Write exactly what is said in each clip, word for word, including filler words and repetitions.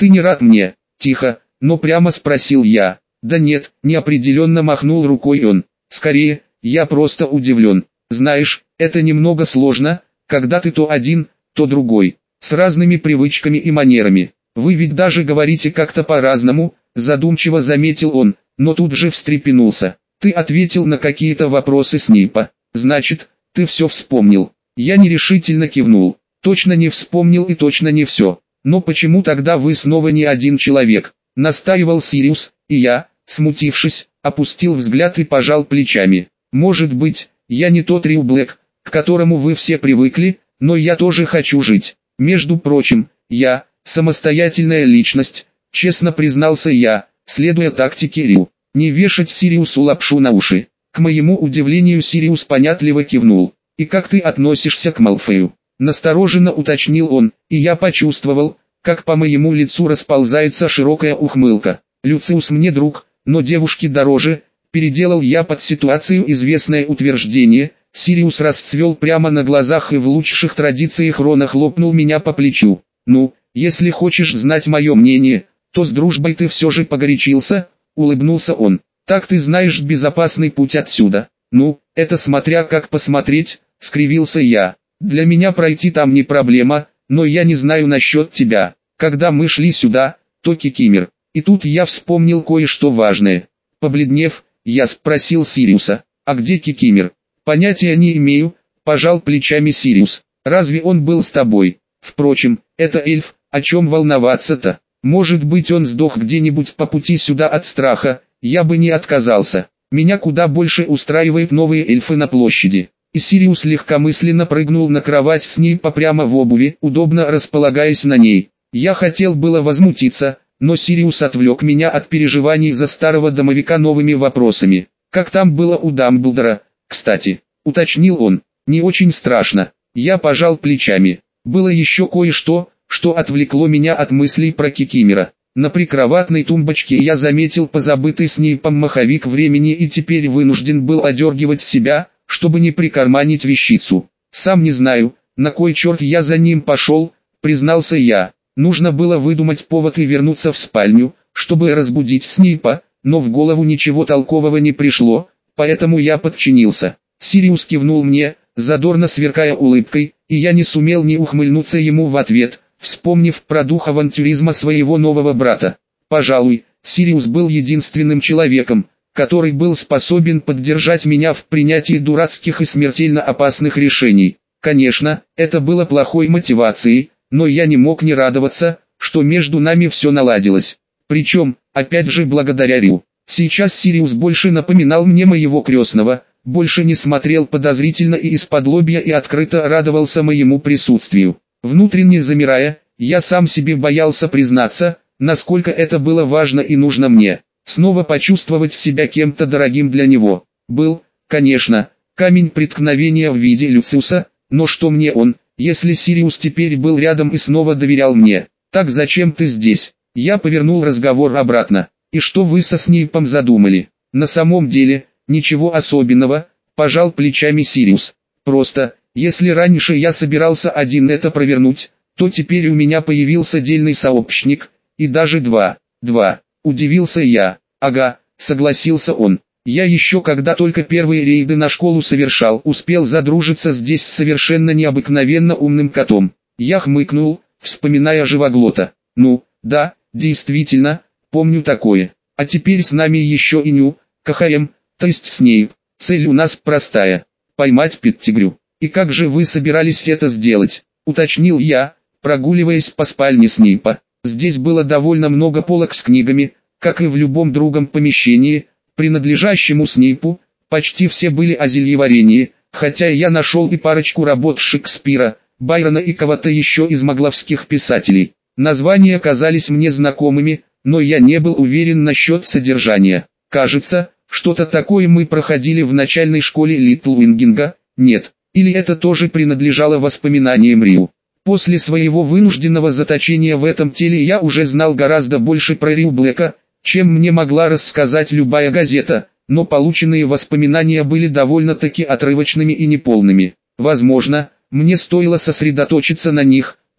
Ты не рад мне? Тихо, но прямо спросил я. Да нет, неопределенно махнул рукой он. Скорее, я просто удивлен. Знаешь, это немного сложно, когда ты то один, то другой, с разными привычками и манерами. Вы ведь даже говорите как-то по-разному, задумчиво заметил он, но тут же встрепенулся. Ты ответил на какие-то вопросы Снейпа. Значит, ты все вспомнил. Я нерешительно кивнул. Точно не вспомнил и точно не все. Но почему тогда вы снова не один человек? Настаивал Сириус, и я, смутившись, опустил взгляд и пожал плечами. Может быть, я не тот Риу Блэк, к которому вы все привыкли, но я тоже хочу жить. Между прочим, я, самостоятельная личность, честно признался я, следуя тактике Риу. Не вешать Сириусу лапшу на уши. К моему удивлению Сириус понятливо кивнул. И как ты относишься к Малфою? Настороженно уточнил он, и я почувствовал, как по моему лицу расползается широкая ухмылка. Люциус мне друг, но девушки дороже. Переделал я под ситуацию известное утверждение. Сириус расцвел прямо на глазах и в лучших традициях Рона хлопнул меня по плечу. Ну, если хочешь знать мое мнение, то с дружбой ты все же погорячился, улыбнулся он. Так ты знаешь безопасный путь отсюда. Ну, это смотря как посмотреть, скривился я. Для меня пройти там не проблема, но я не знаю насчет тебя. Когда мы шли сюда, то Кикимер. И тут я вспомнил кое-что важное. Побледнев, я спросил Сириуса, а где Кикимер? Понятия не имею, пожал плечами Сириус. Разве он был с тобой? Впрочем, это эльф, о чем волноваться-то? Может быть он сдох где-нибудь по пути сюда от страха, я бы не отказался. Меня куда больше устраивают новые эльфы на площади. И Сириус легкомысленно прыгнул на кровать с ней прямо в обуви, удобно располагаясь на ней. Я хотел было возмутиться, но Сириус отвлек меня от переживаний за старого домовика новыми вопросами. Как там было у Дамблдора, кстати, уточнил он. Не очень страшно. Я пожал плечами. Было еще кое-что, что отвлекло меня от мыслей про Кикимера. На прикроватной тумбочке я заметил позабытый Снейпом маховик времени и теперь вынужден был одергивать себя, чтобы не прикарманить вещицу. Сам не знаю, на кой черт я за ним пошел, признался я. Нужно было выдумать повод и вернуться в спальню, чтобы разбудить Снейпа, но в голову ничего толкового не пришло, поэтому я подчинился. Сириус кивнул мне, задорно сверкая улыбкой, и я не сумел не ухмыльнуться ему в ответ, вспомнив про дух авантюризма своего нового брата. Пожалуй, Сириус был единственным человеком, который был способен поддержать меня в принятии дурацких и смертельно опасных решений. Конечно, это было плохой мотивацией, но я не мог не радоваться, что между нами все наладилось. Причем, опять же благодаря Рю. Сейчас Сириус больше напоминал мне моего крестного, больше не смотрел подозрительно и из-под лобья и открыто радовался моему присутствию. Внутренне замирая, я сам себе боялся признаться, насколько это было важно и нужно мне. Снова почувствовать себя кем-то дорогим для него. Был, конечно, камень преткновения в виде Люциуса, но что мне он, если Сириус теперь был рядом и снова доверял мне? Так зачем ты здесь? Я повернул разговор обратно. И что вы со Снейпом задумали? На самом деле, ничего особенного, пожал плечами Сириус. Просто, если раньше я собирался один это провернуть, то теперь у меня появился дельный сообщник, и даже два. Два. Удивился я. Ага, согласился он. Я еще когда только первые рейды на школу совершал, успел задружиться здесь с совершенно необыкновенно умным котом. Я хмыкнул, вспоминая Живоглота. Ну, да, действительно, помню такое. А теперь с нами еще и Ню, КХМ, то есть Снейп. Цель у нас простая. Поймать Петтигрю. И как же вы собирались это сделать? Уточнил я, прогуливаясь по спальне Снейпа. Здесь было довольно много полок с книгами, как и в любом другом помещении, принадлежащему Снейпу. Почти все были о зельеварении, хотя я нашел и парочку работ Шекспира, Байрона и кого-то еще из могловских писателей. Названия казались мне знакомыми, но я не был уверен насчет содержания. Кажется, что-то такое мы проходили в начальной школе Литлвингинга, нет, или это тоже принадлежало воспоминаниям Рю. После своего вынужденного заточения в этом теле я уже знал гораздо больше про Рю Блэка, чем мне могла рассказать любая газета, но полученные воспоминания были довольно-таки отрывочными и неполными. Возможно, мне стоило сосредоточиться на них,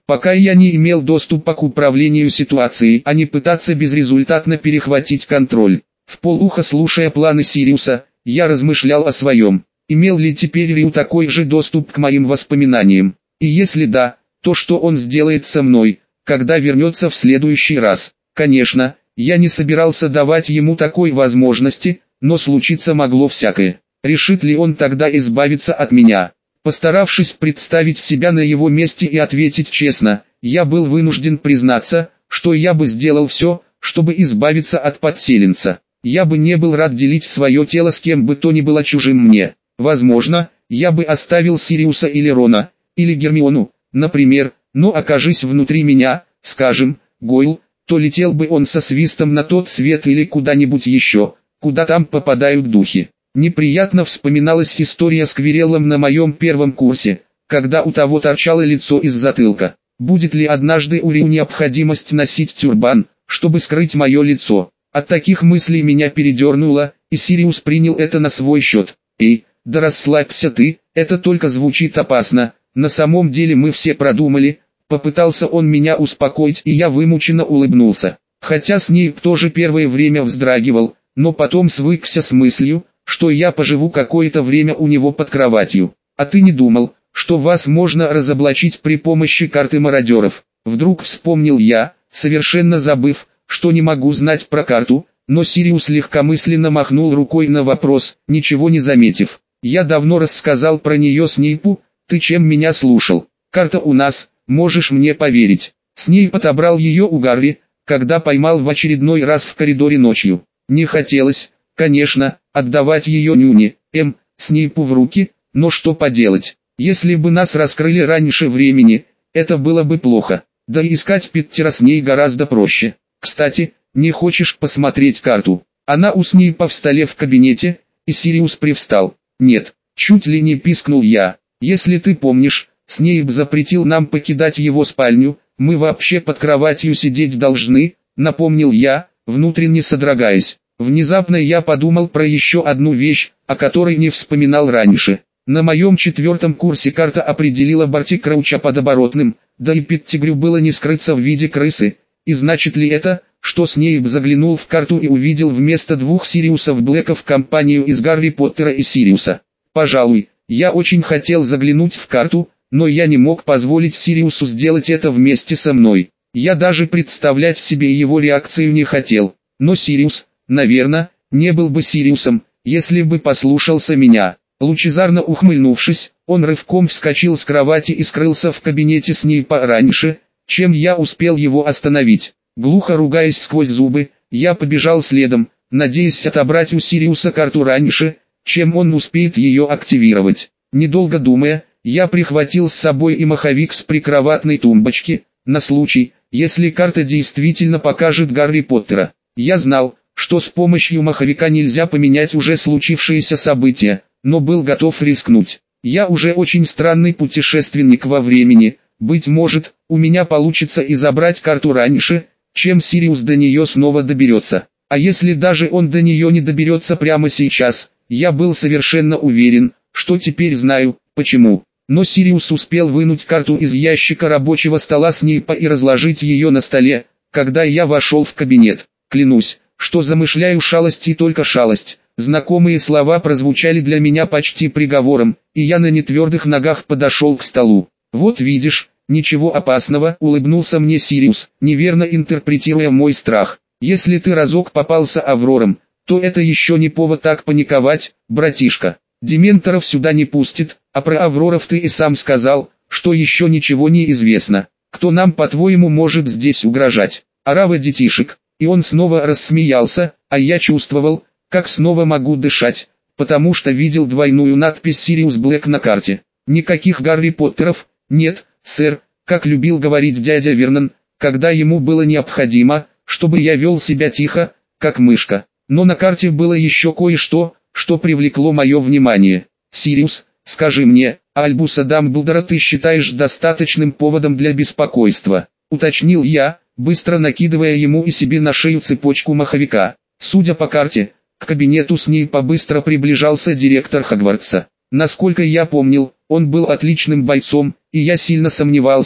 Пока я не имел доступа к управлению ситуацией, а не пытаться безрезультатно перехватить контроль. Вполуха слушая планы Сириуса, я размышлял о своем. Имел ли теперь Рю такой же доступ к моим воспоминаниям? И если да, то что он сделает со мной, когда вернется в следующий раз? Конечно, я не собирался давать ему такой возможности, но случиться могло всякое. Решит ли он тогда избавиться от меня? Постаравшись представить себя на его месте и ответить честно, я был вынужден признаться, что я бы сделал все, чтобы избавиться от подселенца. Я бы не был рад делить свое тело с кем бы то ни было чужим мне. Возможно, я бы оставил Сириуса или Рона, или Гермиону, например, но окажись внутри меня, скажем, Гойл, то летел бы он со свистом на тот свет или куда-нибудь еще, куда там попадают духи. Неприятно вспоминалась история с Квиреллом на моем первом курсе, когда у того торчало лицо из затылка. Будет ли однажды у Рю необходимость носить тюрбан, чтобы скрыть мое лицо? От таких мыслей меня передернуло, и Сириус принял это на свой счет. «Эй, да расслабься ты, это только звучит опасно, на самом деле мы все продумали». Попытался он меня успокоить, и я вымученно улыбнулся. Хотя Снейп тоже первое время вздрагивал, но потом свыкся с мыслью, что я поживу какое-то время у него под кроватью. А ты не думал, что вас можно разоблачить при помощи карты мародеров? Вдруг вспомнил я, совершенно забыв, что не могу знать про карту, но Сириус легкомысленно махнул рукой на вопрос, ничего не заметив. Я давно рассказал про нее Снейпу, ты чем меня слушал? Карта у нас, можешь мне поверить. Снейп отобрал ее у Гарри, когда поймал в очередной раз в коридоре ночью. Не хотелось, конечно, отдавать ее нюне, М, Снейпу в руки, но что поделать, если бы нас раскрыли раньше времени, это было бы плохо, да и искать Питтера с ней гораздо проще. Кстати, не хочешь посмотреть карту? Она у Снейпа в столе в кабинете, и Сириус привстал. Нет, чуть ли не пискнул я, если ты помнишь, Снейп запретил нам покидать его спальню, мы вообще под кроватью сидеть должны, напомнил я, внутренне содрогаясь. Внезапно я подумал про еще одну вещь, о которой не вспоминал раньше. На моем четвертом курсе карта определила Барти Крауча под оборотным, да и Петтигрю было не скрыться в виде крысы. И значит ли это, что Снейп заглянул в карту и увидел вместо двух Сириусов Блэков компанию из Гарри Поттера и Сириуса? Пожалуй, я очень хотел заглянуть в карту, но я не мог позволить Сириусу сделать это вместе со мной. Я даже представлять себе его реакцию не хотел. Но Сириус, наверное, не был бы Сириусом, если бы послушался меня. Лучезарно ухмыльнувшись, он рывком вскочил с кровати и скрылся в кабинете Снейпа раньше, чем я успел его остановить. Глухо ругаясь сквозь зубы, я побежал следом, надеясь отобрать у Сириуса карту раньше, чем он успеет ее активировать. Недолго думая, я прихватил с собой и маховик с прикроватной тумбочки, на случай, если карта действительно покажет Гарри Поттера. Я знал, что с помощью маховика нельзя поменять уже случившиеся события, но был готов рискнуть. Я уже очень странный путешественник во времени, быть может, у меня получится и забрать карту раньше, чем Сириус до нее снова доберется. А если даже он до нее не доберется прямо сейчас, я был совершенно уверен, что теперь знаю, почему. Но Сириус успел вынуть карту из ящика рабочего стола Снейпа и разложить ее на столе, когда я вошел в кабинет. Клянусь, что замышляю шалость и только шалость. Знакомые слова прозвучали для меня почти приговором, и я на нетвердых ногах подошел к столу. «Вот видишь, ничего опасного», — улыбнулся мне Сириус, неверно интерпретируя мой страх. «Если ты разок попался Аврором, то это еще не повод так паниковать, братишка. Дементоров сюда не пустит, а про Авроров ты и сам сказал, что еще ничего не известно. Кто нам, по-твоему, может здесь угрожать? Орава детишек». И он снова рассмеялся, а я чувствовал, как снова могу дышать, потому что видел двойную надпись «Сириус Блэк» на карте. Никаких Гарри Поттеров, нет, сэр, как любил говорить дядя Вернон, когда ему было необходимо, чтобы я вел себя тихо, как мышка. Но на карте было еще кое-что, что привлекло мое внимание. «Сириус, скажи мне, Альбуса Дамблдора ты считаешь достаточным поводом для беспокойства?» — уточнил я, быстро накидывая ему и себе на шею цепочку маховика. Судя по карте, к кабинету Снейпа быстро приближался директор Хогвартса. Насколько я помнил, он был отличным бойцом, и я сильно сомневался,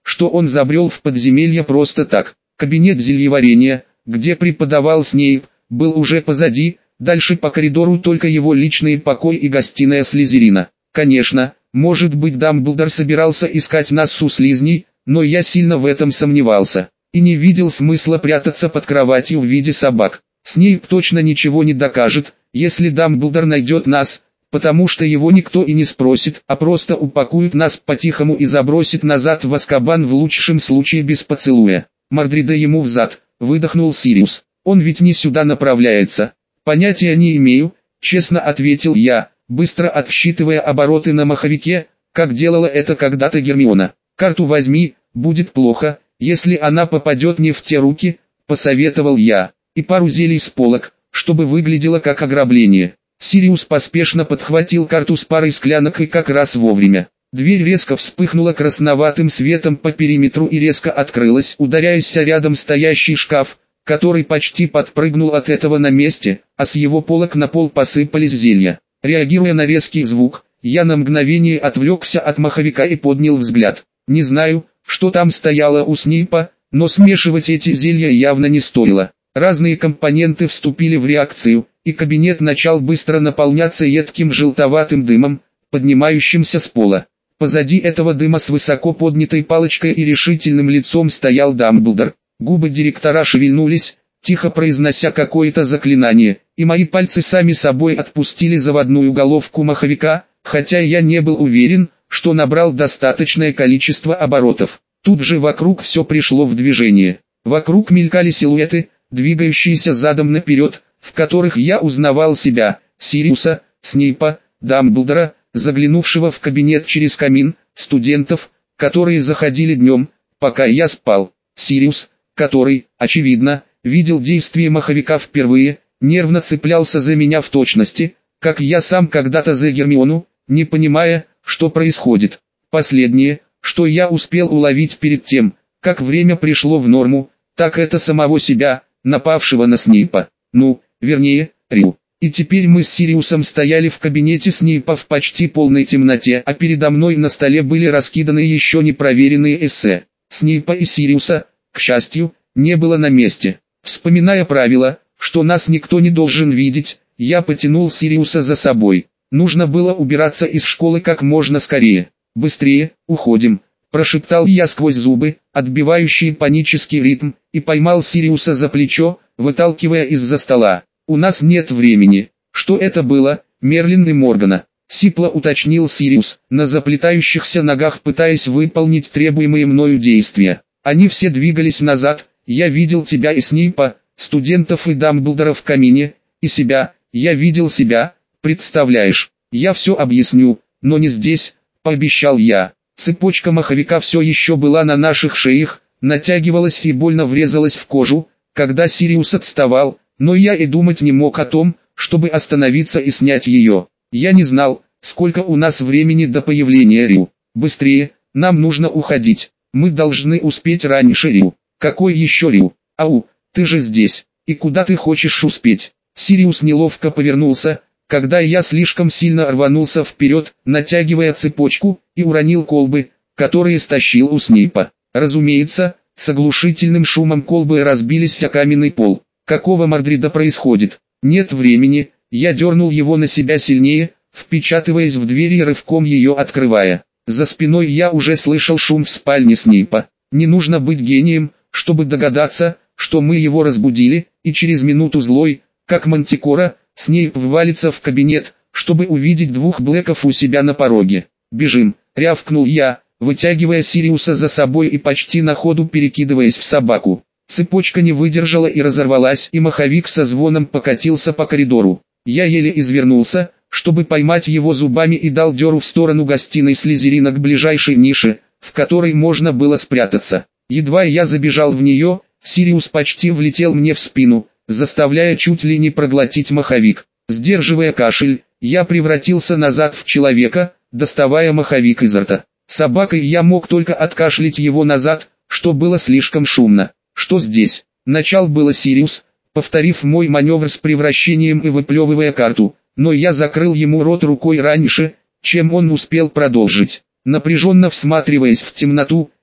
что он забрел в подземелье просто так. Кабинет зельеварения, где преподавал Снейп, был уже позади, дальше по коридору только его личный покой и гостиная Слизерина. Конечно, может быть Дамблдор собирался искать нас у слизней, но я сильно в этом сомневался, и не видел смысла прятаться под кроватью в виде собак. Снейп точно ничего не докажет, если Дамблдор найдет нас, потому что его никто и не спросит, а просто упакует нас по-тихому и забросит назад в Азкабан в лучшем случае без поцелуя. Мордрида ему взад, выдохнул Сириус. Он ведь не сюда направляется. Понятия не имею, честно ответил я, быстро отсчитывая обороты на маховике, как делала это когда-то Гермиона. Карту возьми, будет плохо, если она попадет не в те руки, посоветовал я, и пару зелий с полок, чтобы выглядело как ограбление. Сириус поспешно подхватил карту с парой склянок и как раз вовремя. Дверь резко вспыхнула красноватым светом по периметру и резко открылась, ударяясь о рядом стоящий шкаф, который почти подпрыгнул от этого на месте, а с его полок на пол посыпались зелья. Реагируя на резкий звук, я на мгновение отвлекся от маховика и поднял взгляд. Не знаю, что там стояло у Снейпа, но смешивать эти зелья явно не стоило. Разные компоненты вступили в реакцию, и кабинет начал быстро наполняться едким желтоватым дымом, поднимающимся с пола. Позади этого дыма с высоко поднятой палочкой и решительным лицом стоял Дамблдор. Губы директора шевельнулись, тихо произнося какое-то заклинание, и мои пальцы сами собой отпустили заводную головку маховика, хотя я не был уверен, что набрал достаточное количество оборотов. Тут же вокруг все пришло в движение. Вокруг мелькали силуэты, двигающиеся задом наперед, в которых я узнавал себя, Сириуса, Снейпа, Дамблдора, заглянувшего в кабинет через камин, студентов, которые заходили днем, пока я спал. Сириус, который, очевидно, видел действие маховика впервые, нервно цеплялся за меня в точности, как я сам когда-то за Гермиону, не понимая, что происходит. Последнее, что я успел уловить перед тем, как время пришло в норму, так это самого себя, напавшего на Снейпа. Ну, вернее, Рю. И теперь мы с Сириусом стояли в кабинете Снейпа в почти полной темноте, а передо мной на столе были раскиданы еще не проверенные эссе. Снейпа и Сириуса, к счастью, не было на месте. Вспоминая правило, что нас никто не должен видеть, я потянул Сириуса за собой. Нужно было убираться из школы как можно скорее. «Быстрее, уходим», – прошептал я сквозь зубы, отбивающий панический ритм, и поймал Сириуса за плечо, выталкивая из-за стола. «У нас нет времени». «Что это было, Мерлин и Моргана?» – сипло уточнил Сириус, на заплетающихся ногах пытаясь выполнить требуемые мною действия. Они все двигались назад, я видел тебя и Снейпа, студентов и Дамблдора в камине, и себя, я видел себя, представляешь. Я все объясню, но не здесь, пообещал я. Цепочка маховика все еще была на наших шеях, натягивалась и больно врезалась в кожу, когда Сириус отставал, но я и думать не мог о том, чтобы остановиться и снять ее. Я не знал, сколько у нас времени до появления Рю. Быстрее, нам нужно уходить. Мы должны успеть раньше Рю. Какой еще Рю? Ау, ты же здесь. И куда ты хочешь успеть? Сириус неловко повернулся, когда я слишком сильно рванулся вперед, натягивая цепочку, и уронил колбы, которые стащил у Снейпа. Разумеется, с оглушительным шумом колбы разбились о каменный пол. Какого Мордрида происходит? Нет времени, я дернул его на себя сильнее, впечатываясь в дверь и рывком ее открывая. За спиной я уже слышал шум в спальне Снейпа. Не нужно быть гением, чтобы догадаться, что мы его разбудили, и через минуту злой, как мантикора, Снейп ввалится в кабинет, чтобы увидеть двух Блэков у себя на пороге. «Бежим!» — рявкнул я, вытягивая Сириуса за собой и почти на ходу перекидываясь в собаку. Цепочка не выдержала и разорвалась, и маховик со звоном покатился по коридору. Я еле извернулся, чтобы поймать его зубами, и дал дёру в сторону гостиной Слизерина к ближайшей нише, в которой можно было спрятаться. Едва я забежал в нее, Сириус почти влетел мне в спину, заставляя чуть ли не проглотить маховик. Сдерживая кашель, я превратился назад в человека, доставая маховик изо рта. Собакой я мог только откашлять его назад, что было слишком шумно. «Что здесь?» — начал было Сириус, повторив мой маневр с превращением и выплевывая карту, но я закрыл ему рот рукой раньше, чем он успел продолжить. Напряженно всматриваясь в темноту,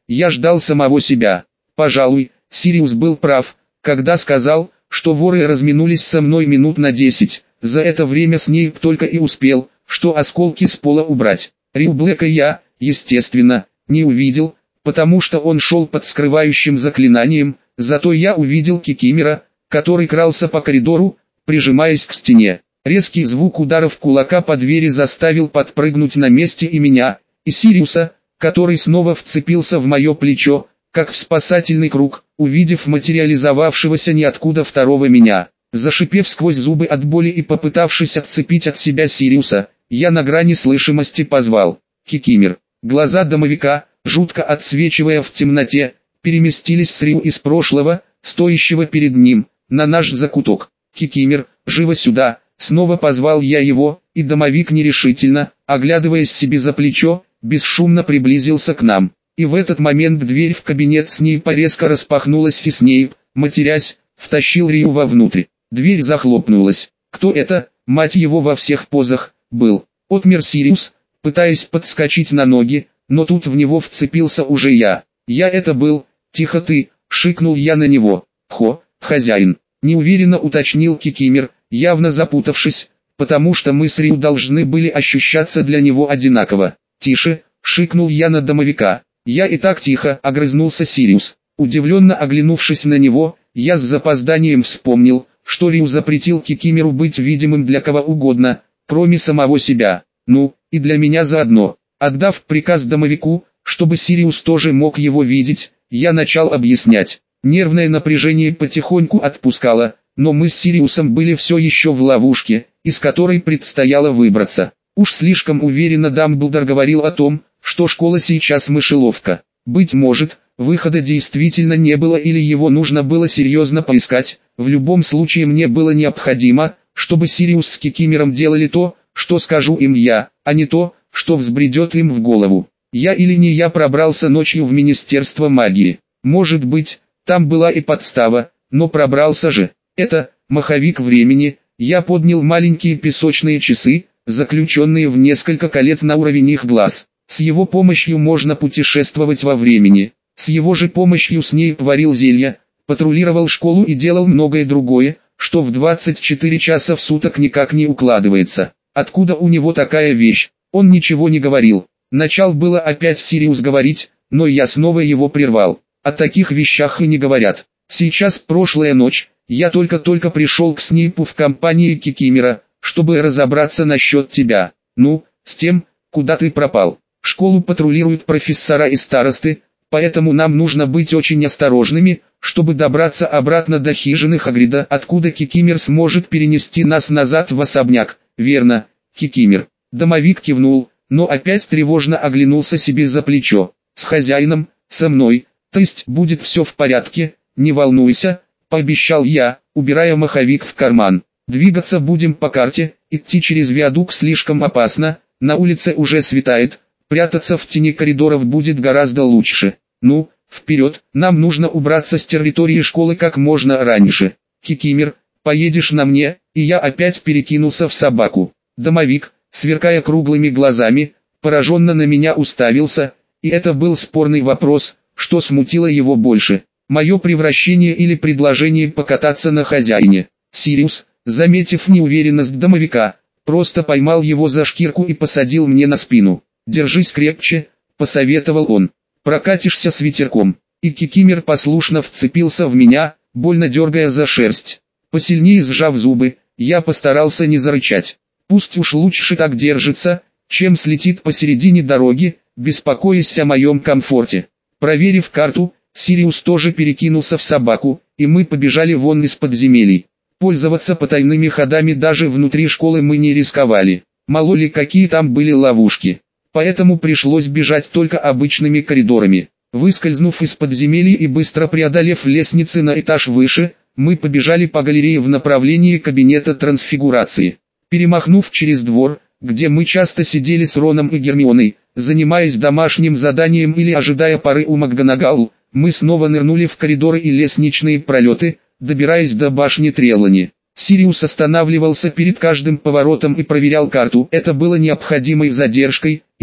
я ждал самого себя. Пожалуй, Сириус был прав, когда сказал, что воры разминулись со мной минут на десять. За это время Снейп только и успел, что осколки с пола убрать. Рью Блэка я, естественно, не увидел, потому что он шел под скрывающим заклинанием, зато я увидел Кикимера, который крался по коридору, прижимаясь к стене. Резкий звук ударов кулака по двери заставил подпрыгнуть на месте и меня, и Сириуса, который снова вцепился в мое плечо, как в спасательный круг, увидев материализовавшегося ниоткуда второго меня. Зашипев сквозь зубы от боли и попытавшись отцепить от себя Сириуса, я на грани слышимости позвал: «Кикимер». Глаза домовика, жутко отсвечивая в темноте, переместились с Рью из прошлого, стоящего перед ним, на наш закуток. «Кикимер, живо сюда!» Снова позвал я его, и домовик нерешительно, оглядываясь себе за плечо, бесшумно приблизился к нам. И в этот момент дверь в кабинет Снейпа резко распахнулась, и Снейп, матерясь, втащил Рью вовнутрь. Дверь захлопнулась. «Кто это, мать его, во всех позах, был?» Отмер Сириус, пытаясь подскочить на ноги, но тут в него вцепился уже я. «Я это был, тихо ты!» — шикнул я на него. «Хо, хозяин!» — неуверенно уточнил Кикимер, явно запутавшись, потому что мы с Рью должны были ощущаться для него одинаково. «Тише!» — шикнул я на домовика. «Я и так тихо!» — огрызнулся Сириус. Удивленно оглянувшись на него, я с запозданием вспомнил, что Рью запретил Кикимеру быть видимым для кого угодно, кроме самого себя. Ну, и для меня заодно. Отдав приказ домовику, чтобы Сириус тоже мог его видеть, я начал объяснять. Нервное напряжение потихоньку отпускало, но мы с Сириусом были все еще в ловушке, из которой предстояло выбраться. Уж слишком уверенно Дамблдор говорил о том, что школа сейчас мышеловка. Быть может, выхода действительно не было или его нужно было серьезно поискать. В любом случае мне было необходимо, чтобы Сириус с Кикимером делали то, что скажу им я, а не то, что взбредет им в голову. Я или не я пробрался ночью в Министерство магии. Может быть, там была и подстава, но пробрался же. Это маховик времени. Я поднял маленькие песочные часы, заключенные в несколько колец на уровень их глаз. С его помощью можно путешествовать во времени. С его же помощью Снейп варил зелья, патрулировал школу и делал многое другое, что в двадцать четыре часа в суток никак не укладывается. Откуда у него такая вещь? Он ничего не говорил. Начал было опять Сириус говорить, но я снова его прервал. О таких вещах и не говорят. Сейчас прошлая ночь, я только-только пришел к Снейпу в компании Кикимера, чтобы разобраться насчет тебя. Ну, с тем, куда ты пропал. Школу патрулируют профессора и старосты, поэтому нам нужно быть очень осторожными, чтобы добраться обратно до хижины Хагрида, откуда Кикимер сможет перенести нас назад в особняк. Верно, Кикимер. Домовик кивнул, но опять тревожно оглянулся себе за плечо. С хозяином, со мной, то есть будет все в порядке, не волнуйся, пообещал я, убирая маховик в карман. Двигаться будем по карте, идти через виадук слишком опасно, на улице уже светает, прятаться в тени коридоров будет гораздо лучше. Ну, вперед, нам нужно убраться с территории школы как можно раньше. Кикимер, поедешь на мне, и я опять перекинулся в собаку. Домовик, сверкая круглыми глазами, пораженно на меня уставился, и это был спорный вопрос, что смутило его больше. Мое превращение или предложение покататься на хозяине. Сириус, заметив неуверенность домовика, просто поймал его за шкирку и посадил мне на спину. «Держись крепче», — посоветовал он. «Прокатишься с ветерком». И Кикимер послушно вцепился в меня, больно дергая за шерсть. Посильнее сжав зубы, я постарался не зарычать. Пусть уж лучше так держится, чем слетит посередине дороги, беспокоясь о моем комфорте. Проверив карту, Сириус тоже перекинулся в собаку, и мы побежали вон из подземелий. Пользоваться потайными ходами даже внутри школы мы не рисковали. Мало ли какие там были ловушки. Поэтому пришлось бежать только обычными коридорами. Выскользнув из подземелий и быстро преодолев лестницы на этаж выше, мы побежали по галерее в направлении кабинета трансфигурации. Перемахнув через двор, где мы часто сидели с Роном и Гермионой, занимаясь домашним заданием или ожидая поры у МакГонагал, мы снова нырнули в коридоры и лестничные пролеты, добираясь до башни Трелани. Сириус останавливался перед каждым поворотом и проверял карту. Это было необходимой задержкой,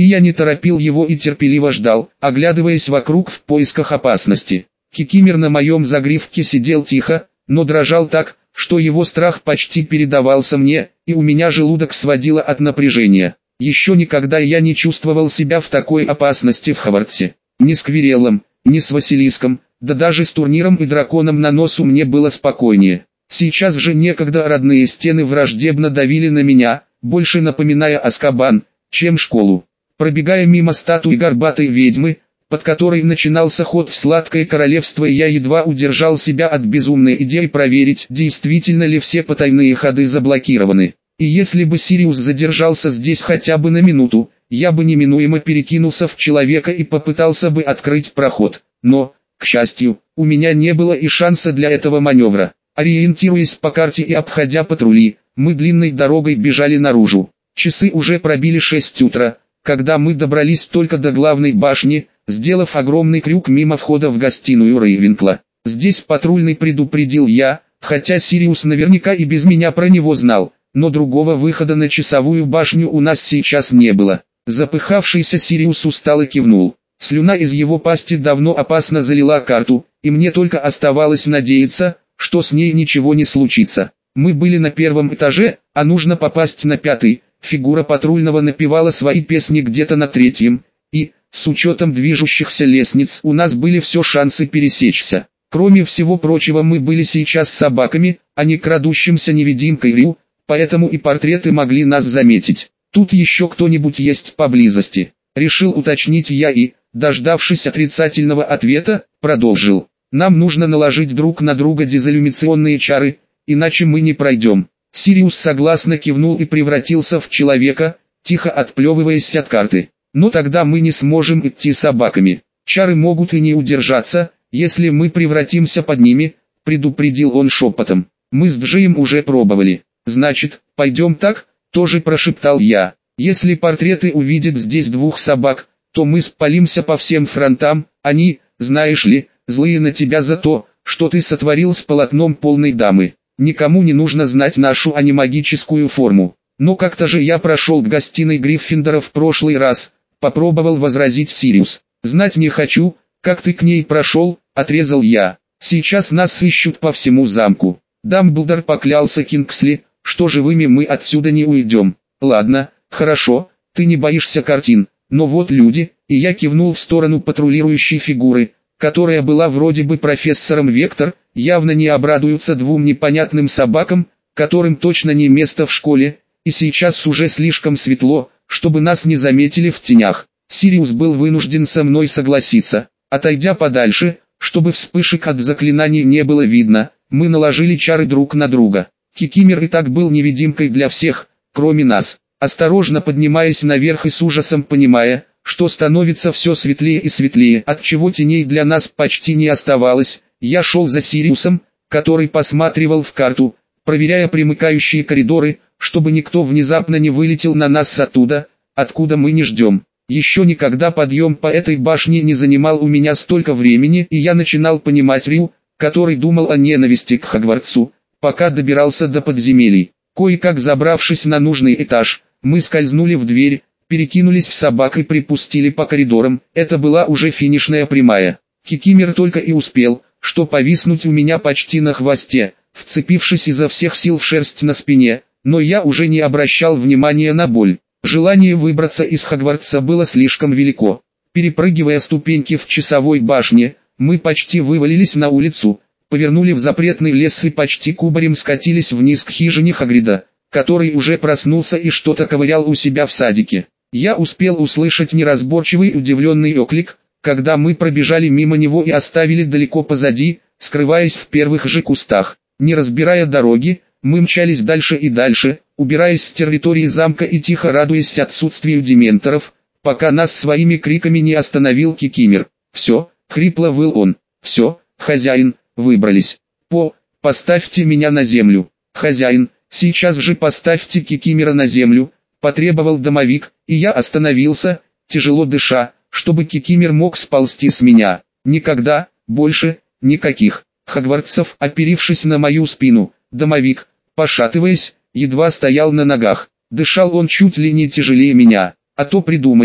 И я не торопил его и терпеливо ждал, оглядываясь вокруг в поисках опасности. Кикимер на моем загривке сидел тихо, но дрожал так, что его страх почти передавался мне, и у меня желудок сводило от напряжения. Еще никогда я не чувствовал себя в такой опасности в Хогвартсе. Ни с Квиреллом, ни с Василиском, да даже с Турниром и Драконом на носу мне было спокойнее. Сейчас же некогда родные стены враждебно давили на меня, больше напоминая Азкабан, чем школу. Пробегая мимо статуи горбатой ведьмы, под которой начинался ход в сладкое королевство, я едва удержал себя от безумной идеи проверить, действительно ли все потайные ходы заблокированы. И если бы Сириус задержался здесь хотя бы на минуту, я бы неминуемо перекинулся в человека и попытался бы открыть проход. Но, к счастью, у меня не было и шанса для этого маневра. Ориентируясь по карте и обходя патрули, мы длинной дорогой бежали наружу. Часы уже пробили шесть утра, когда мы добрались только до главной башни, сделав огромный крюк мимо входа в гостиную Рейвенкла. Здесь патрульный, предупредил я, хотя Сириус наверняка и без меня про него знал, но другого выхода на часовую башню у нас сейчас не было. Запыхавшийся Сириус устало кивнул. Слюна из его пасти давно опасно залила карту, и мне только оставалось надеяться, что с ней ничего не случится. Мы были на первом этаже, а нужно попасть на пятый. Фигура патрульного напевала свои песни где-то на третьем, и, с учетом движущихся лестниц, у нас были все шансы пересечься. Кроме всего прочего, мы были сейчас собаками, а не крадущимся невидимкой Рю, поэтому и портреты могли нас заметить. Тут еще кто-нибудь есть поблизости? Решил уточнить я и, дождавшись отрицательного ответа, продолжил. Нам нужно наложить друг на друга дезиллюминационные чары, иначе мы не пройдем. Сириус согласно кивнул и превратился в человека, тихо отплевываясь от карты. Но тогда мы не сможем идти собаками. Чары могут и не удержаться, если мы превратимся под ними, предупредил он шепотом. Мы с Джеем уже пробовали. Значит, пойдем так, тоже прошептал я. Если портреты увидят здесь двух собак, то мы спалимся по всем фронтам, они, знаешь ли, злые на тебя за то, что ты сотворил с полотном полной дамы. Никому не нужно знать нашу анимагическую форму. Но как-то же я прошел к гостиной Гриффиндора в прошлый раз, попробовал возразить Сириус. Знать не хочу, как ты к ней прошел, отрезал я. Сейчас нас ищут по всему замку. Дамблдор поклялся Кингсли, что живыми мы отсюда не уйдем. Ладно, хорошо, ты не боишься картин, но вот люди, и я кивнул в сторону патрулирующей фигуры, которая была вроде бы профессором Вектор, явно не обрадуются двум непонятным собакам, которым точно не место в школе, и сейчас уже слишком светло, чтобы нас не заметили в тенях. Сириус был вынужден со мной согласиться. Отойдя подальше, чтобы вспышек от заклинаний не было видно, мы наложили чары друг на друга. Кикимер и так был невидимкой для всех, кроме нас. Осторожно поднимаясь наверх и с ужасом понимая, что становится все светлее и светлее, отчего теней для нас почти не оставалось, я шел за Сириусом, который посматривал в карту, проверяя примыкающие коридоры, чтобы никто внезапно не вылетел на нас оттуда, откуда мы не ждем. Еще никогда подъем по этой башне не занимал у меня столько времени, и я начинал понимать Рю, который думал о ненависти к Хогвартсу, пока добирался до подземелий. Кое-как забравшись на нужный этаж, мы скользнули в дверь, перекинулись в собак и припустили по коридорам. Это была уже финишная прямая. Кикимер только и успел, что повиснуть у меня почти на хвосте, вцепившись изо всех сил в шерсть на спине, но я уже не обращал внимания на боль. Желание выбраться из Хогвартса было слишком велико. Перепрыгивая ступеньки в часовой башне, мы почти вывалились на улицу, повернули в запретный лес и почти кубарем скатились вниз к хижине Хагрида, который уже проснулся и что-то ковырял у себя в садике. Я успел услышать неразборчивый удивленный оклик, когда мы пробежали мимо него и оставили далеко позади, скрываясь в первых же кустах. Не разбирая дороги, мы мчались дальше и дальше, убираясь с территории замка и тихо радуясь отсутствию дементоров, пока нас своими криками не остановил Кикимер. «Все», — хрипло выл он, — «все, хозяин, выбрались. По, поставьте меня на землю». «Хозяин, сейчас же поставьте Кикимера на землю», — потребовал домовик, и я остановился, тяжело дыша, чтобы Кикимер мог сползти с меня. Никогда, больше, никаких хогвартсов. Оперившись на мою спину, домовик, пошатываясь, едва стоял на ногах. Дышал он чуть ли не тяжелее меня. А то придумали,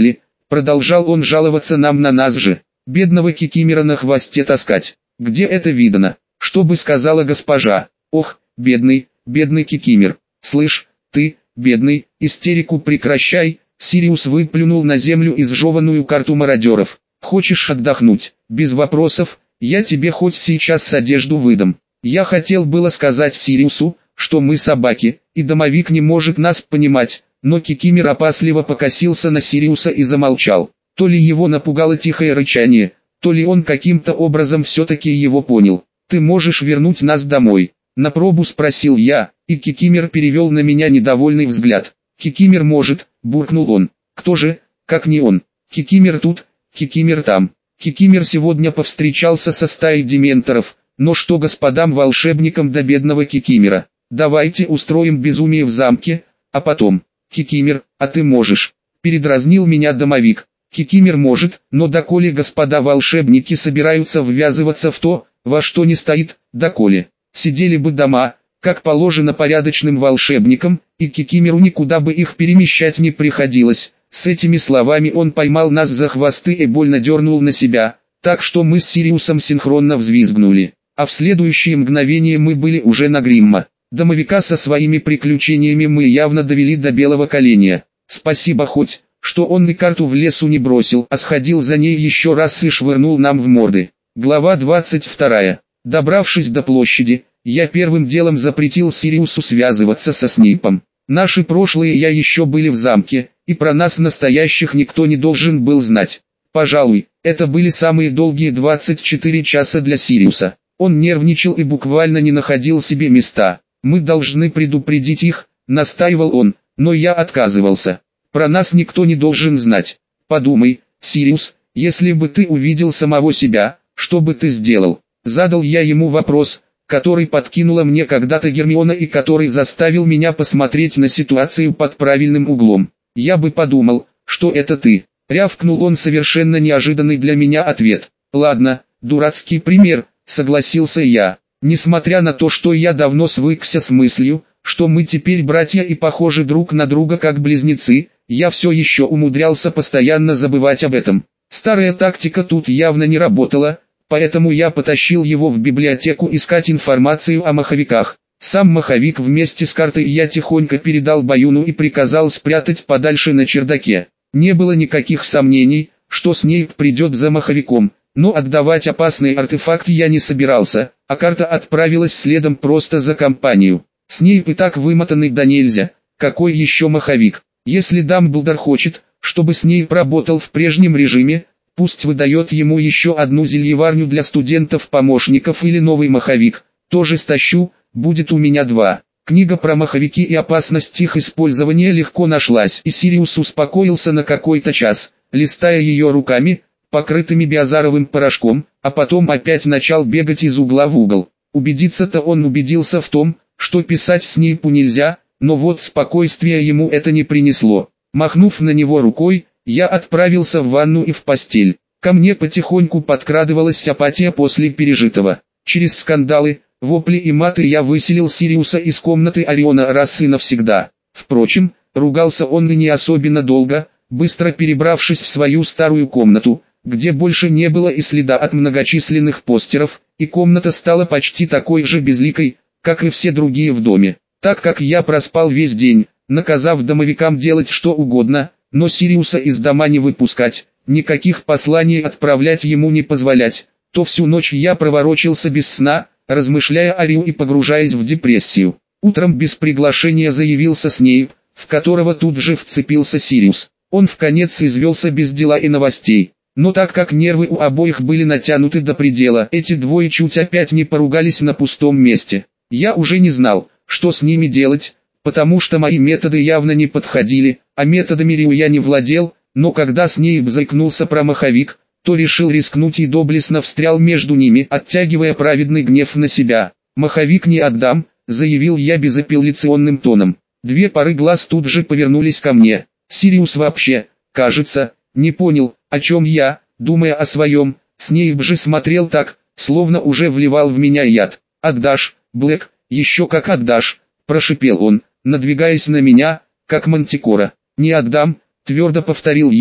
Продолжал он жаловаться нам на нас же, бедного Кикимера на хвосте таскать. Где это видано? Что бы сказала госпожа? Ох, бедный, бедный Кикимер. Слышь, ты, бедный, истерику прекращай. Сириус выплюнул на землю изжеванную карту мародеров. Хочешь отдохнуть? Без вопросов, я тебе хоть сейчас одежду выдам. Я хотел было сказать Сириусу, что мы собаки, и домовик не может нас понимать, но Кикимер опасливо покосился на Сириуса и замолчал. То ли его напугало тихое рычание, то ли он каким-то образом все-таки его понял. «Ты можешь вернуть нас домой?» На пробу спросил я, и Кикимер перевел на меня недовольный взгляд. «Кикимер может», буркнул он. «Кто же, как не он? Кикимер тут, Кикимер там». Кикимер сегодня повстречался со стаей дементоров, но что господам волшебникам до бедного Кикимера? «Давайте устроим безумие в замке, а потом...» «Кикимер, а ты можешь?» Передразнил меня домовик. «Кикимер может, но доколе господа волшебники собираются ввязываться в то, во что не стоит, доколе сидели бы дома, как положено порядочным волшебникам, и Кикимеру никуда бы их перемещать не приходилось». С этими словами он поймал нас за хвосты и больно дернул на себя, так что мы с Сириусом синхронно взвизгнули, а в следующее мгновение мы были уже на Гримма. Домовика со своими приключениями мы явно довели до белого коленя. Спасибо хоть, что он и карту в лесу не бросил, а сходил за ней еще раз и швырнул нам в морды. Глава двадцать вторая. Добравшись до площади, я первым делом запретил Сириусу связываться со Снейпом. Наши прошлые я еще были в замке, и про нас настоящих никто не должен был знать. Пожалуй, это были самые долгие двадцать четыре часа для Сириуса. Он нервничал и буквально не находил себе места. «Мы должны предупредить их», — настаивал он, но я отказывался. «Про нас никто не должен знать. Подумай, Сириус, если бы ты увидел самого себя, что бы ты сделал?» Задал я ему вопрос, который подкинула мне когда-то Гермиона и который заставил меня посмотреть на ситуацию под правильным углом. «Я бы подумал, что это ты», — рявкнул он совершенно неожиданный для меня ответ. «Ладно, дурацкий пример», — согласился я. Несмотря на то, что я давно свыкся с мыслью, что мы теперь братья и похожи друг на друга как близнецы, я все еще умудрялся постоянно забывать об этом. Старая тактика тут явно не работала, поэтому я потащил его в библиотеку искать информацию о маховиках. Сам маховик вместе с картой я тихонько передал Баюну и приказал спрятать подальше на чердаке. Не было никаких сомнений, что Снейп придет за маховиком, но отдавать опасный артефакт я не собирался, а карта отправилась следом просто за компанию. Снейп и так вымотанный до нельзя, какой еще маховик? Если Дамблдор хочет, чтобы Снейп работал в прежнем режиме, пусть выдает ему еще одну зельеварню для студентов-помощников или новый маховик, тоже стащу, будет у меня два. Книга про маховики и опасность их использования легко нашлась, и Сириус успокоился на какой-то час, листая ее руками, покрытыми биозаровым порошком, а потом опять начал бегать из угла в угол. Убедиться-то он убедился в том, что писать Снейпу нельзя, но вот спокойствия ему это не принесло. Махнув на него рукой, я отправился в ванну и в постель. Ко мне потихоньку подкрадывалась апатия после пережитого. Через скандалы, вопли и маты я выселил Сириуса из комнаты Ориона раз и навсегда. Впрочем, ругался он и не особенно долго, быстро перебравшись в свою старую комнату, где больше не было и следа от многочисленных постеров, и комната стала почти такой же безликой, как и все другие в доме. Так как я проспал весь день, наказав домовикам делать что угодно, но Сириуса из дома не выпускать, никаких посланий отправлять ему не позволять, то всю ночь я проворочился без сна, размышляя о Рио и погружаясь в депрессию. Утром без приглашения заявился Снейп, в которого тут же вцепился Сириус. Он вконец извелся без дела и новостей. Но так как нервы у обоих были натянуты до предела, эти двое чуть опять не поругались на пустом месте. Я уже не знал, что с ними делать, потому что мои методы явно не подходили, а методами Рио я не владел, но когда Снейп заикнулся про маховик, то решил рискнуть и доблестно встрял между ними, оттягивая праведный гнев на себя. «Маховик не отдам», — заявил я безапелляционным тоном. Две пары глаз тут же повернулись ко мне. Сириус вообще, кажется, не понял, о чем я, думая о своем. Снейп же смотрел так, словно уже вливал в меня яд. «Отдашь, Блэк, еще как отдашь», — прошипел он, надвигаясь на меня, как мантикора. «Не отдам», — твердо повторил я,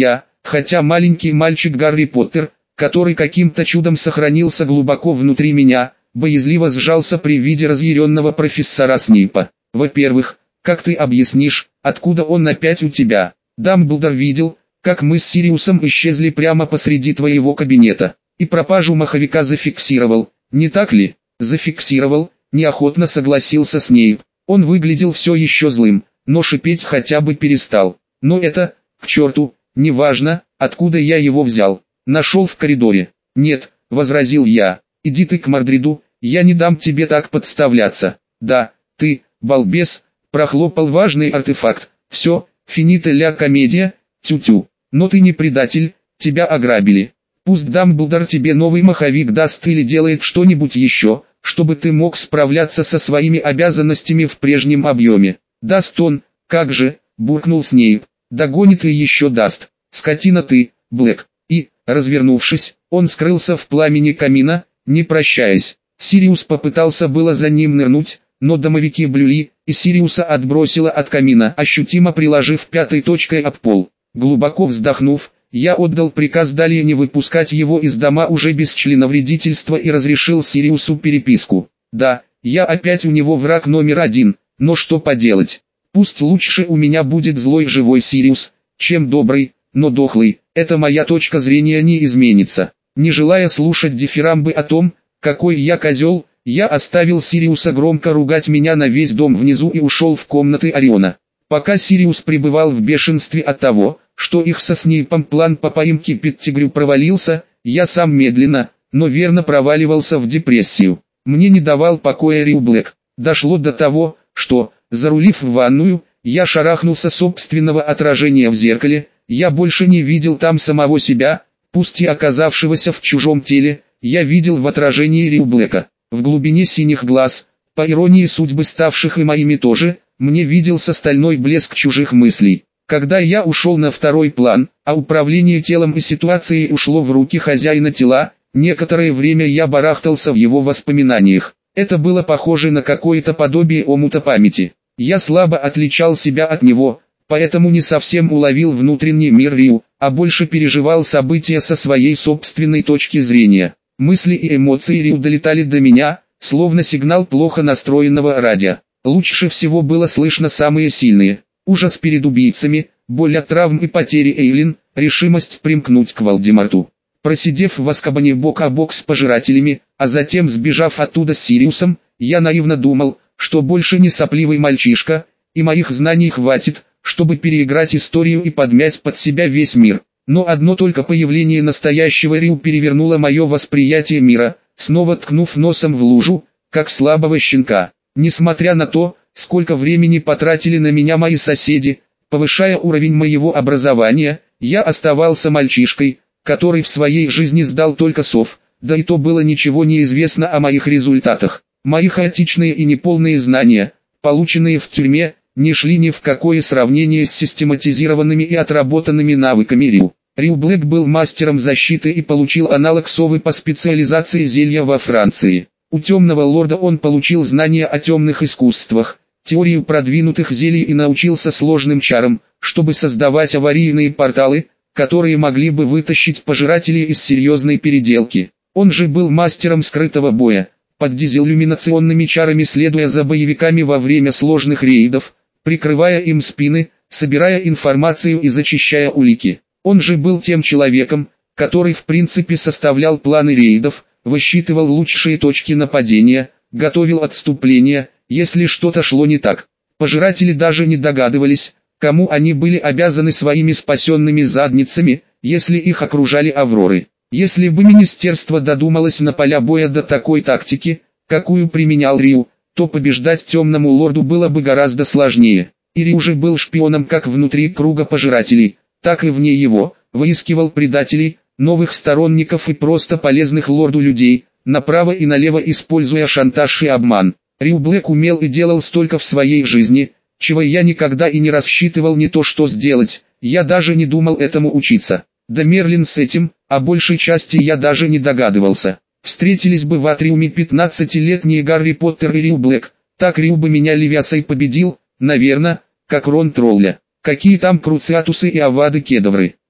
хотя маленький мальчик Гарри Поттер, который каким-то чудом сохранился глубоко внутри меня, боязливо сжался при виде разъяренного профессора Снейпа. Во-первых, как ты объяснишь, откуда он опять у тебя? Дамблдор видел, как мы с Сириусом исчезли прямо посреди твоего кабинета, и пропажу маховика зафиксировал, не так ли? Зафиксировал, неохотно согласился Снейп. Он выглядел все еще злым, но шипеть хотя бы перестал. Но это, к черту, неважно, откуда я его взял. Нашел в коридоре. Нет, возразил я, иди ты к Мордриду, я не дам тебе так подставляться. Да, ты, балбес, прохлопал важный артефакт. Все, финита ля комедия, тю-тю. Но ты не предатель, тебя ограбили. Пусть Дамблдор тебе новый маховик даст или делает что-нибудь еще, чтобы ты мог справляться со своими обязанностями в прежнем объеме. Даст он, как же, буркнул Снейп. Догонит и еще даст. Скотина ты, Блэк. И, развернувшись, он скрылся в пламени камина, не прощаясь. Сириус попытался было за ним нырнуть, но домовики блюли, и Сириуса отбросило от камина, ощутимо приложив пятой точкой об пол. Глубоко вздохнув, я отдал приказ далее не выпускать его из дома уже без членовредительства и разрешил Сириусу переписку. Да, я опять у него враг номер один, но что поделать? Пусть лучше у меня будет злой живой Сириус, чем добрый, но дохлый. Это моя точка зрения не изменится. Не желая слушать дифирамбы о том, какой я козел, я оставил Сириуса громко ругать меня на весь дом внизу и ушел в комнаты Ориона. Пока Сириус пребывал в бешенстве от того, что их со Снейпом план по поимке Петтигрю провалился, я сам медленно, но верно проваливался в депрессию. Мне не давал покоя Рю Блэк. Дошло до того, что, зарулив в ванную, я шарахнулся собственного отражения в зеркале. Я больше не видел там самого себя, пусть и оказавшегося в чужом теле, я видел в отражении Рю Блэка. В глубине синих глаз, по иронии судьбы ставших и моими тоже, мне виделся стальной блеск чужих мыслей. Когда я ушел на второй план, а управление телом и ситуацией ушло в руки хозяина тела, некоторое время я барахтался в его воспоминаниях. Это было похоже на какое-то подобие омута памяти. Я слабо отличал себя от него, поэтому не совсем уловил внутренний мир Рю, а больше переживал события со своей собственной точки зрения. Мысли и эмоции Рю долетали до меня, словно сигнал плохо настроенного радио. Лучше всего было слышно самые сильные: ужас перед убийцами, боль от травм и потери Эйлин, решимость примкнуть к Волдеморту. Просидев в Азкабане бок о бок с пожирателями, а затем сбежав оттуда с Сириусом, я наивно думал, что больше не сопливый мальчишка, и моих знаний хватит, чтобы переиграть историю и подмять под себя весь мир. Но одно только появление настоящего Рю перевернуло мое восприятие мира, снова ткнув носом в лужу, как слабого щенка. Несмотря на то, сколько времени потратили на меня мои соседи, повышая уровень моего образования, я оставался мальчишкой, который в своей жизни сдал только сов, да и то было ничего не известно о моих результатах. Мои хаотичные и неполные знания, полученные в тюрьме, не шли ни в какое сравнение с систематизированными и отработанными навыками Рю. Рю Блэк был мастером защиты и получил аналог совы по специализации зелья во Франции. У темного лорда он получил знания о темных искусствах, теорию продвинутых зелий и научился сложным чарам, чтобы создавать аварийные порталы, которые могли бы вытащить пожирателей из серьезной переделки. Он же был мастером скрытого боя, под дизиллюминационными чарами следуя за боевиками во время сложных рейдов, прикрывая им спины, собирая информацию и зачищая улики. Он же был тем человеком, который в принципе составлял планы рейдов, высчитывал лучшие точки нападения, готовил отступление, если что-то шло не так. Пожиратели даже не догадывались, кому они были обязаны своими спасенными задницами, если их окружали авроры. Если бы министерство додумалось на поля боя до такой тактики, какую применял Рю, то побеждать темному лорду было бы гораздо сложнее. И Рю уже был шпионом как внутри круга пожирателей, так и вне его, выискивал предателей, новых сторонников и просто полезных лорду людей, направо и налево используя шантаж и обман. Рю Блэк умел и делал столько в своей жизни, чего я никогда и не рассчитывал не то что сделать, я даже не думал этому учиться. Да Мерлин с этим, о большей части я даже не догадывался. Встретились бы в атриуме пятнадцатилетние Гарри Поттер и Рю Блэк, так Рю бы меня Левиасой победил, наверное, как Рон Тролля. Какие там Круциатусы и Авады Кедавры.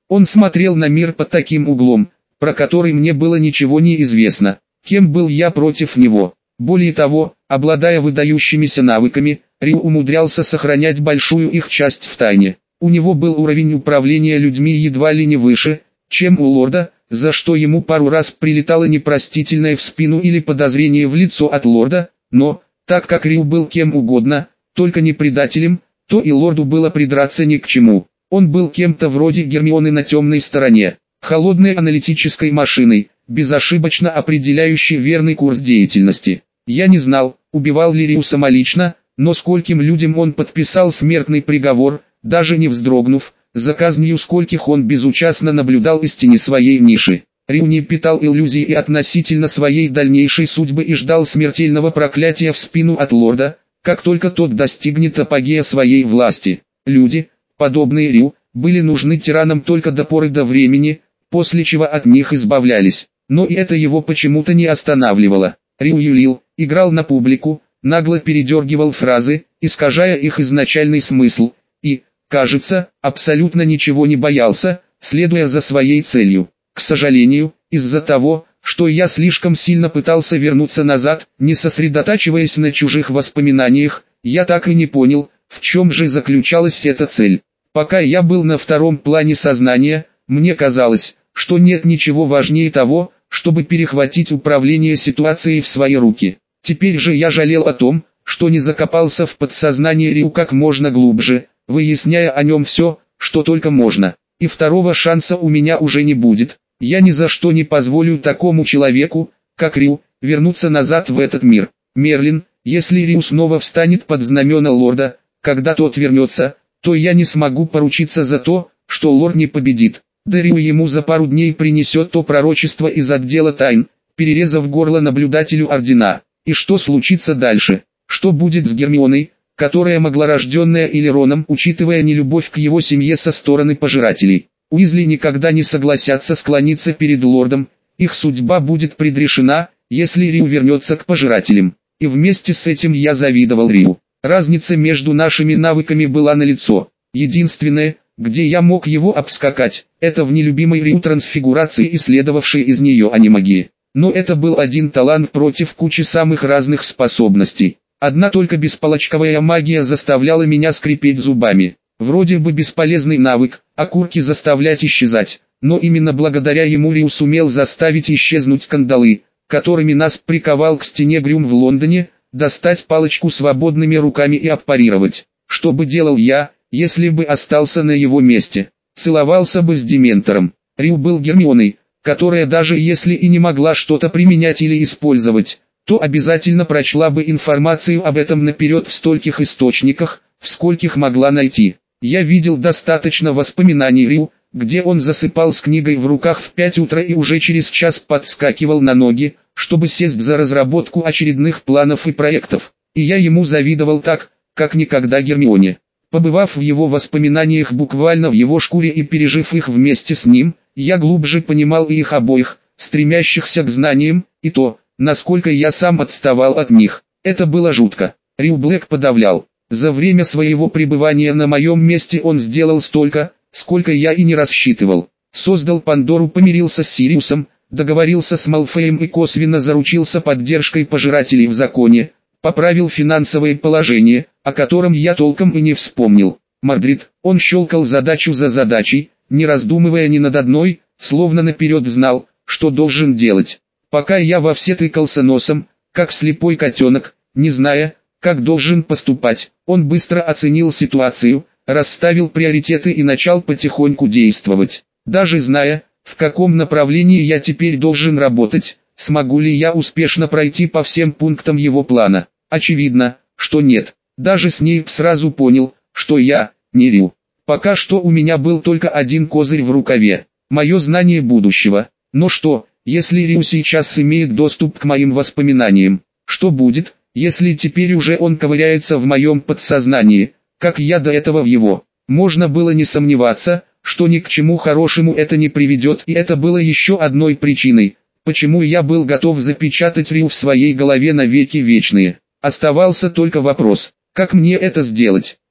Он смотрел на мир под таким углом, про который мне было ничего не известно. Кем был я против него? Более того, обладая выдающимися навыками, Рю умудрялся сохранять большую их часть в тайне. У него был уровень управления людьми едва ли не выше, чем у лорда, за что ему пару раз прилетало непростительное в спину или подозрение в лицо от лорда, но, так как Рю был кем угодно, только не предателем, то и лорду было придраться ни к чему. Он был кем-то вроде Гермионы на темной стороне, холодной аналитической машиной, безошибочно определяющей верный курс деятельности. Я не знал, убивал ли Рю самолично, но скольким людям он подписал смертный приговор, даже не вздрогнув, за казнью скольких он безучастно наблюдал из тени своей ниши. Рю не питал иллюзий и относительно своей дальнейшей судьбы и ждал смертельного проклятия в спину от лорда, как только тот достигнет апогея своей власти. Люди, подобные Рю, были нужны тиранам только до поры до времени, после чего от них избавлялись. Но и это его почему-то не останавливало. Рю юлил, играл на публику, нагло передергивал фразы, искажая их изначальный смысл, и, кажется, абсолютно ничего не боялся, следуя за своей целью. К сожалению, из-за того, что я слишком сильно пытался вернуться назад, не сосредотачиваясь на чужих воспоминаниях, я так и не понял, в чем же заключалась эта цель. Пока я был на втором плане сознания, мне казалось, что нет ничего важнее того, чтобы перехватить управление ситуацией в свои руки. Теперь же я жалел о том, что не закопался в подсознание Рю как можно глубже, выясняя о нем все, что только можно. И второго шанса у меня уже не будет. Я ни за что не позволю такому человеку, как Рю, вернуться назад в этот мир. Мерлин, если Рю снова встанет под знамена лорда, когда тот вернется, то я не смогу поручиться за то, что лорд не победит. Да Рю ему за пару дней принесет то пророчество из отдела тайн, перерезав горло наблюдателю ордена. И что случится дальше? Что будет с Гермионой, которая могла рожденная Элероном, учитывая нелюбовь к его семье со стороны пожирателей? Уизли никогда не согласятся склониться перед лордом, их судьба будет предрешена, если Рю вернется к пожирателям. И вместе с этим я завидовал Рю. Разница между нашими навыками была налицо. Единственное, где я мог его обскакать, это в нелюбимой Рю трансфигурации и следовавшей из нее анимагии. Но это был один талант против кучи самых разных способностей. Одна только бесполочковая магия заставляла меня скрипеть зубами. Вроде бы бесполезный навык, окурки заставлять исчезать, но именно благодаря ему Рю сумел заставить исчезнуть кандалы, которыми нас приковал к стене Грюм в Лондоне, достать палочку свободными руками и аппарировать. Что бы делал я, если бы остался на его месте? Целовался бы с Дементором. Рю был Гермионой, которая даже если и не могла что-то применять или использовать, то обязательно прочла бы информацию об этом наперед в стольких источниках, в скольких могла найти. Я видел достаточно воспоминаний Рю, где он засыпал с книгой в руках в пять утра и уже через час подскакивал на ноги, чтобы сесть за разработку очередных планов и проектов. И я ему завидовал так, как никогда Гермионе. Побывав в его воспоминаниях буквально в его шкуре и пережив их вместе с ним, я глубже понимал и их обоих, стремящихся к знаниям, и то, насколько я сам отставал от них. Это было жутко. Рю Блэк подавлял. За время своего пребывания на моем месте он сделал столько, сколько я и не рассчитывал. Создал Пандору, помирился с Сириусом, договорился с Малфоем и косвенно заручился поддержкой пожирателей в законе, поправил финансовое положение, о котором я толком и не вспомнил. Мордрид, он щелкал задачу за задачей, не раздумывая ни над одной, словно наперед знал, что должен делать. Пока я во все тыкался носом, как слепой котенок, не зная, как должен поступать, он быстро оценил ситуацию, расставил приоритеты и начал потихоньку действовать. Даже зная, в каком направлении я теперь должен работать, смогу ли я успешно пройти по всем пунктам его плана? Очевидно, что нет. Даже Снейп сразу понял, что я не Рю. Пока что у меня был только один козырь в рукаве – мое знание будущего. Но что, если Рю сейчас имеет доступ к моим воспоминаниям? Что будет, если теперь уже он ковыряется в моем подсознании, как я до этого в его? Можно было не сомневаться, что ни к чему хорошему это не приведет, и это было еще одной причиной, почему я был готов запечатать Рю в своей голове навеки вечные. Оставался только вопрос, как мне это сделать.